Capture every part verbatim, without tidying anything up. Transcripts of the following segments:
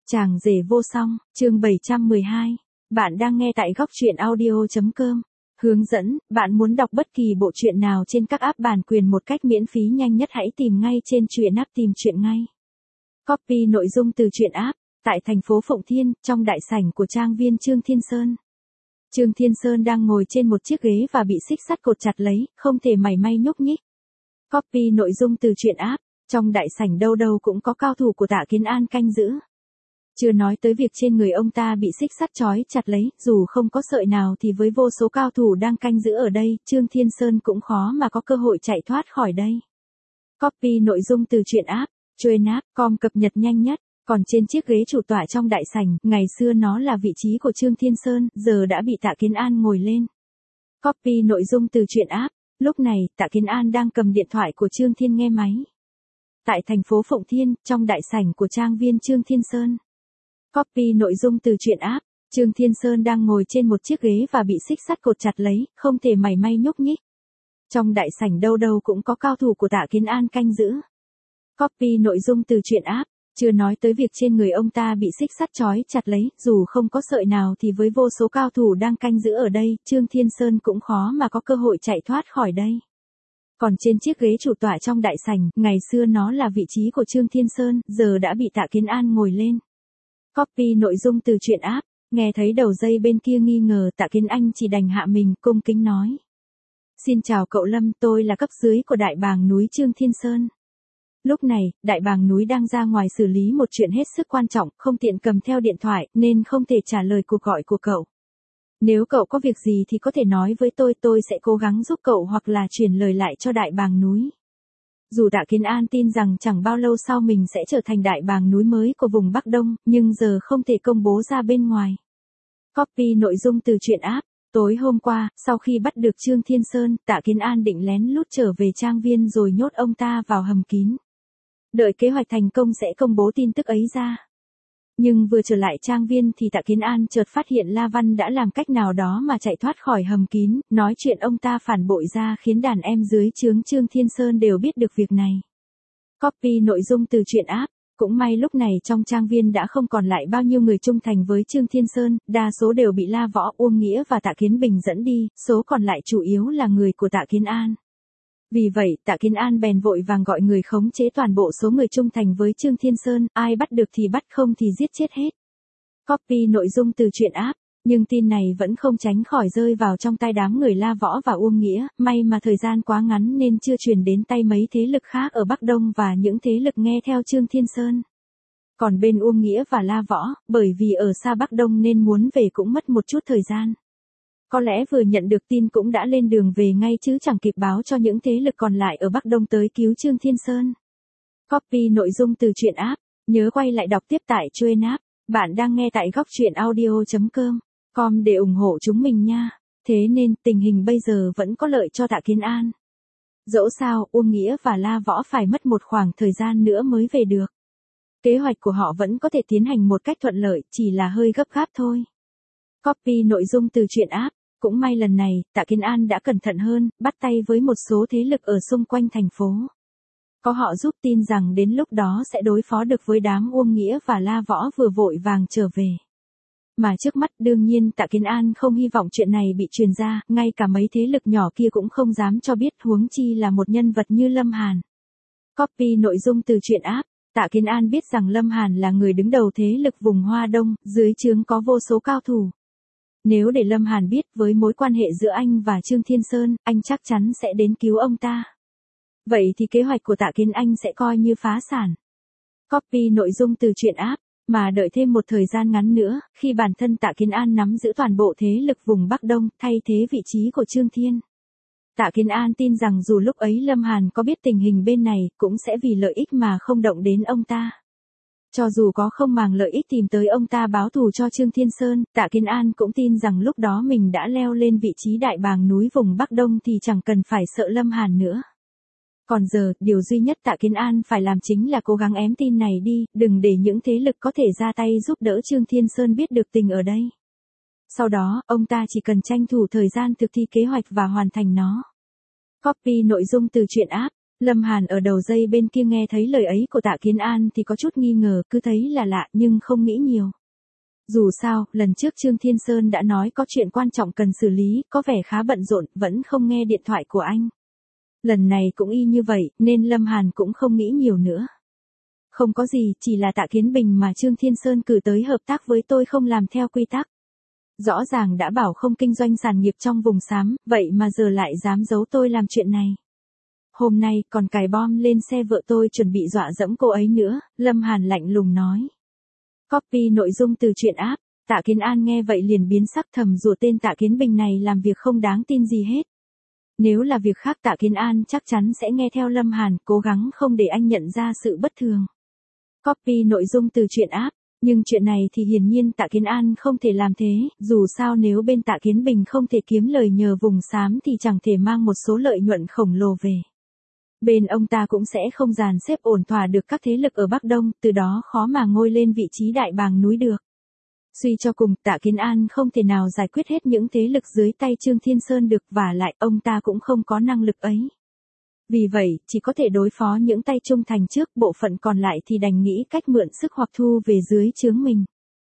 Chàng rể vô song, chương bảy trăm mười hai. Bạn đang nghe tại góc truyện audio chấm com. Hướng dẫn, bạn muốn đọc bất kỳ bộ truyện nào trên các app bản quyền một cách miễn phí nhanh nhất hãy tìm ngay trên truyện app tìm truyện ngay. Copy nội dung từ truyện app, tại thành phố Phụng Thiên, trong đại sảnh của trang viên Trương Thiên Sơn. Trương Thiên Sơn đang ngồi trên một chiếc ghế và bị xích sắt cột chặt lấy, không thể mảy may nhúc nhích. Copy nội dung từ truyện app, trong đại sảnh đâu đâu cũng có cao thủ của Tạ Kiến An canh giữ. Chưa nói tới việc trên người ông ta bị xích sắt trói chặt lấy, dù không có sợi nào thì với vô số cao thủ đang canh giữ ở đây, Trương Thiên Sơn cũng khó mà có cơ hội chạy thoát khỏi đây. Copy nội dung từ truyện app, truyện app chấm com cập nhật nhanh nhất. Còn trên chiếc ghế chủ tọa trong đại sảnh, ngày xưa nó là vị trí của Trương Thiên Sơn, giờ đã bị Tạ Kiến An ngồi lên. Copy nội dung từ truyện app, lúc này, Tạ Kiến An đang cầm điện thoại của Trương Thiên nghe máy. Tại thành phố Phụng Thiên, trong đại sảnh của trang viên Trương Thiên Sơn. Copy nội dung từ truyện app, Trương Thiên Sơn đang ngồi trên một chiếc ghế và bị xích sắt cột chặt lấy, không thể mảy may nhúc nhích. Trong đại sảnh đâu đâu cũng có cao thủ của Tạ Kiến An canh giữ. Copy nội dung từ truyện app, chưa nói tới việc trên người ông ta bị xích sắt trói chặt lấy, dù không có sợi nào thì với vô số cao thủ đang canh giữ ở đây, Trương Thiên Sơn cũng khó mà có cơ hội chạy thoát khỏi đây. Còn trên chiếc ghế chủ tọa trong đại sảnh, ngày xưa nó là vị trí của Trương Thiên Sơn, giờ đã bị Tạ Kiến An ngồi lên. Copy nội dung từ truyện app, nghe thấy đầu dây bên kia nghi ngờ Tạ Kiến Anh chỉ đành hạ mình, cung kính nói. Xin chào cậu Lâm, tôi là cấp dưới của đại bàng núi Trương Thiên Sơn. Lúc này, đại bàng núi đang ra ngoài xử lý một chuyện hết sức quan trọng, không tiện cầm theo điện thoại, nên không thể trả lời cuộc gọi của cậu. Nếu cậu có việc gì thì có thể nói với tôi, tôi sẽ cố gắng giúp cậu hoặc là chuyển lời lại cho đại bàng núi. Dù Tạ Kiến An tin rằng chẳng bao lâu sau mình sẽ trở thành đại bàng núi mới của vùng Bắc Đông, nhưng giờ không thể công bố ra bên ngoài. Copy nội dung từ truyện app, tối hôm qua, sau khi bắt được Trương Thiên Sơn, Tạ Kiến An định lén lút trở về trang viên rồi nhốt ông ta vào hầm kín. Đợi kế hoạch thành công sẽ công bố tin tức ấy ra. Nhưng vừa trở lại trang viên thì Tạ Kiến An chợt phát hiện La Văn đã làm cách nào đó mà chạy thoát khỏi hầm kín, nói chuyện ông ta phản bội ra khiến đàn em dưới trướng Trương Thiên Sơn đều biết được việc này. Copy nội dung từ truyện app, cũng may lúc này trong trang viên đã không còn lại bao nhiêu người trung thành với Trương Thiên Sơn, đa số đều bị La Võ, Uông Nghĩa và Tạ Kiến Bình dẫn đi, số còn lại chủ yếu là người của Tạ Kiến An. Vì vậy, Tạ Kiến An bèn vội vàng gọi người khống chế toàn bộ số người trung thành với Trương Thiên Sơn, ai bắt được thì bắt, không thì giết chết hết. Copy nội dung từ truyện app, nhưng tin này vẫn không tránh khỏi rơi vào trong tay đám người La Võ và Uông Nghĩa, may mà thời gian quá ngắn nên chưa truyền đến tay mấy thế lực khác ở Bắc Đông và những thế lực nghe theo Trương Thiên Sơn. Còn bên Uông Nghĩa và La Võ, bởi vì ở xa Bắc Đông nên muốn về cũng mất một chút thời gian. Có lẽ vừa nhận được tin cũng đã lên đường về ngay chứ chẳng kịp báo cho những thế lực còn lại ở Bắc Đông tới cứu Trương Thiên Sơn. Copy nội dung từ truyện app, nhớ quay lại đọc tiếp tại truyện app, bạn đang nghe tại góc truyện audio chấm com để ủng hộ chúng mình nha. Thế nên tình hình bây giờ vẫn có lợi cho Tạ Kiến An. Dẫu sao, Uông Nghĩa và La Võ phải mất một khoảng thời gian nữa mới về được. Kế hoạch của họ vẫn có thể tiến hành một cách thuận lợi, chỉ là hơi gấp gáp thôi. Copy nội dung từ truyện app. Cũng may lần này, Tạ Kiến An đã cẩn thận hơn, bắt tay với một số thế lực ở xung quanh thành phố. Có họ giúp tin rằng đến lúc đó sẽ đối phó được với đám Uông Nghĩa và La Võ vừa vội vàng trở về. Mà trước mắt đương nhiên Tạ Kiến An không hy vọng chuyện này bị truyền ra, ngay cả mấy thế lực nhỏ kia cũng không dám cho biết, huống chi là một nhân vật như Lâm Hàn. Copy nội dung từ truyện app, Tạ Kiến An biết rằng Lâm Hàn là người đứng đầu thế lực vùng Hoa Đông, dưới trướng có vô số cao thủ. Nếu để Lâm Hàn biết với mối quan hệ giữa anh và Trương Thiên Sơn, anh chắc chắn sẽ đến cứu ông ta. Vậy thì kế hoạch của Tạ Kiến Anh sẽ coi như phá sản. Copy nội dung từ truyện app, mà đợi thêm một thời gian ngắn nữa, khi bản thân Tạ Kiến An nắm giữ toàn bộ thế lực vùng Bắc Đông, thay thế vị trí của Trương Thiên. Tạ Kiến An tin rằng dù lúc ấy Lâm Hàn có biết tình hình bên này, cũng sẽ vì lợi ích mà không động đến ông ta. Cho dù có không màng lợi ích tìm tới ông ta báo thù cho Trương Thiên Sơn, Tạ Kiến An cũng tin rằng lúc đó mình đã leo lên vị trí đại bàng núi vùng Bắc Đông thì chẳng cần phải sợ Lâm Hàn nữa. Còn giờ, điều duy nhất Tạ Kiến An phải làm chính là cố gắng ém tin này đi, đừng để những thế lực có thể ra tay giúp đỡ Trương Thiên Sơn biết được tình ở đây. Sau đó, ông ta chỉ cần tranh thủ thời gian thực thi kế hoạch và hoàn thành nó. Copy nội dung từ truyện app. Lâm Hàn ở đầu dây bên kia nghe thấy lời ấy của Tạ Kiến An thì có chút nghi ngờ, cứ thấy là lạ nhưng không nghĩ nhiều. Dù sao, lần trước Trương Thiên Sơn đã nói có chuyện quan trọng cần xử lý, có vẻ khá bận rộn, vẫn không nghe điện thoại của anh. Lần này cũng y như vậy, nên Lâm Hàn cũng không nghĩ nhiều nữa. Không có gì, chỉ là Tạ Kiến Bình mà Trương Thiên Sơn cử tới hợp tác với tôi không làm theo quy tắc. Rõ ràng đã bảo không kinh doanh sản nghiệp trong vùng xám, vậy mà giờ lại dám giấu tôi làm chuyện này. Hôm nay còn cài bom lên xe vợ tôi chuẩn bị dọa dẫm cô ấy nữa, Lâm Hàn lạnh lùng nói. Copy nội dung từ truyện app, Tạ Kiến An nghe vậy liền biến sắc, thầm rủa tên Tạ Kiến Bình này làm việc không đáng tin gì hết. Nếu là việc khác Tạ Kiến An chắc chắn sẽ nghe theo Lâm Hàn, cố gắng không để anh nhận ra sự bất thường. Copy nội dung từ truyện app, nhưng chuyện này thì hiển nhiên Tạ Kiến An không thể làm thế, dù sao nếu bên Tạ Kiến Bình không thể kiếm lời nhờ vùng xám thì chẳng thể mang một số lợi nhuận khổng lồ về. Bên ông ta cũng sẽ không dàn xếp ổn thỏa được các thế lực ở Bắc Đông, từ đó khó mà ngôi lên vị trí đại bàng núi được. Suy cho cùng, Tạ Kiến An không thể nào giải quyết hết những thế lực dưới tay Trương Thiên Sơn được, và lại ông ta cũng không có năng lực ấy. Vì vậy, chỉ có thể đối phó những tay trung thành trước, bộ phận còn lại thì đành nghĩ cách mượn sức hoặc thu về dưới trướng mình.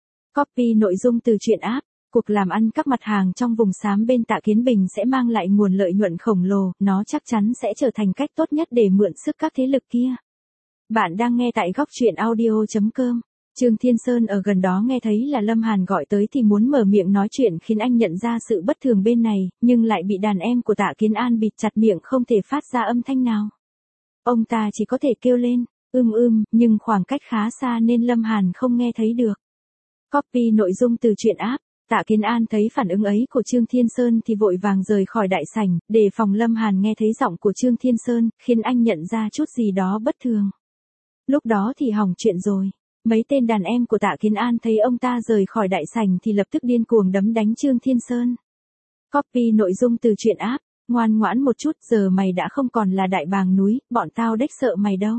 Copy nội dung từ truyện app, cuộc làm ăn các mặt hàng trong vùng xám bên Tạ Kiến Bình sẽ mang lại nguồn lợi nhuận khổng lồ, nó chắc chắn sẽ trở thành cách tốt nhất để mượn sức các thế lực kia. Bạn đang nghe tại góc truyện audio chấm com. Trương Thiên Sơn ở gần đó nghe thấy là Lâm Hàn gọi tới thì muốn mở miệng nói chuyện khiến anh nhận ra sự bất thường bên này, nhưng lại bị đàn em của Tạ Kiến An bịt chặt miệng không thể phát ra âm thanh nào. Ông ta chỉ có thể kêu lên, ưm ưm, nhưng khoảng cách khá xa nên Lâm Hàn không nghe thấy được. Copy nội dung từ truyện app, Tạ Kiến An thấy phản ứng ấy của Trương Thiên Sơn thì vội vàng rời khỏi đại sảnh, để phòng Lâm Hàn nghe thấy giọng của Trương Thiên Sơn, khiến anh nhận ra chút gì đó bất thường. Lúc đó thì hỏng chuyện rồi. Mấy tên đàn em của Tạ Kiến An thấy ông ta rời khỏi đại sảnh thì lập tức điên cuồng đấm đánh Trương Thiên Sơn. Copy nội dung từ truyện app, ngoan ngoãn một chút, giờ mày đã không còn là đại bàng núi, bọn tao đếch sợ mày đâu.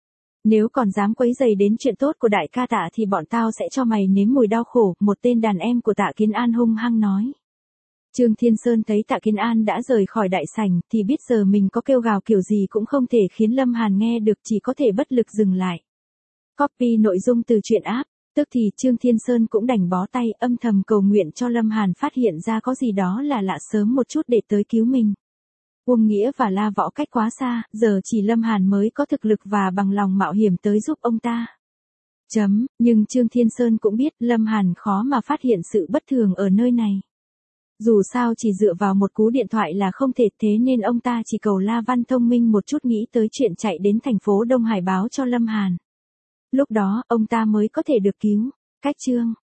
Nếu còn dám quấy rầy đến chuyện tốt của đại ca Tạ thì bọn tao sẽ cho mày nếm mùi đau khổ, một tên đàn em của Tạ Kiến An hung hăng nói. Trương Thiên Sơn thấy Tạ Kiến An đã rời khỏi đại sảnh thì biết giờ mình có kêu gào kiểu gì cũng không thể khiến Lâm Hàn nghe được, chỉ có thể bất lực dừng lại. Copy nội dung từ truyện app, tức thì Trương Thiên Sơn cũng đành bó tay, âm thầm cầu nguyện cho Lâm Hàn phát hiện ra có gì đó là lạ sớm một chút để tới cứu mình. Uông Nghĩa và La Võ cách quá xa, giờ chỉ Lâm Hàn mới có thực lực và bằng lòng mạo hiểm tới giúp ông ta. Chấm, nhưng Trương Thiên Sơn cũng biết Lâm Hàn khó mà phát hiện sự bất thường ở nơi này. Dù sao chỉ dựa vào một cú điện thoại là không thể, thế nên ông ta chỉ cầu La Văn thông minh một chút nghĩ tới chuyện chạy đến thành phố Đông Hải báo cho Lâm Hàn. Lúc đó, ông ta mới có thể được cứu. Cách chương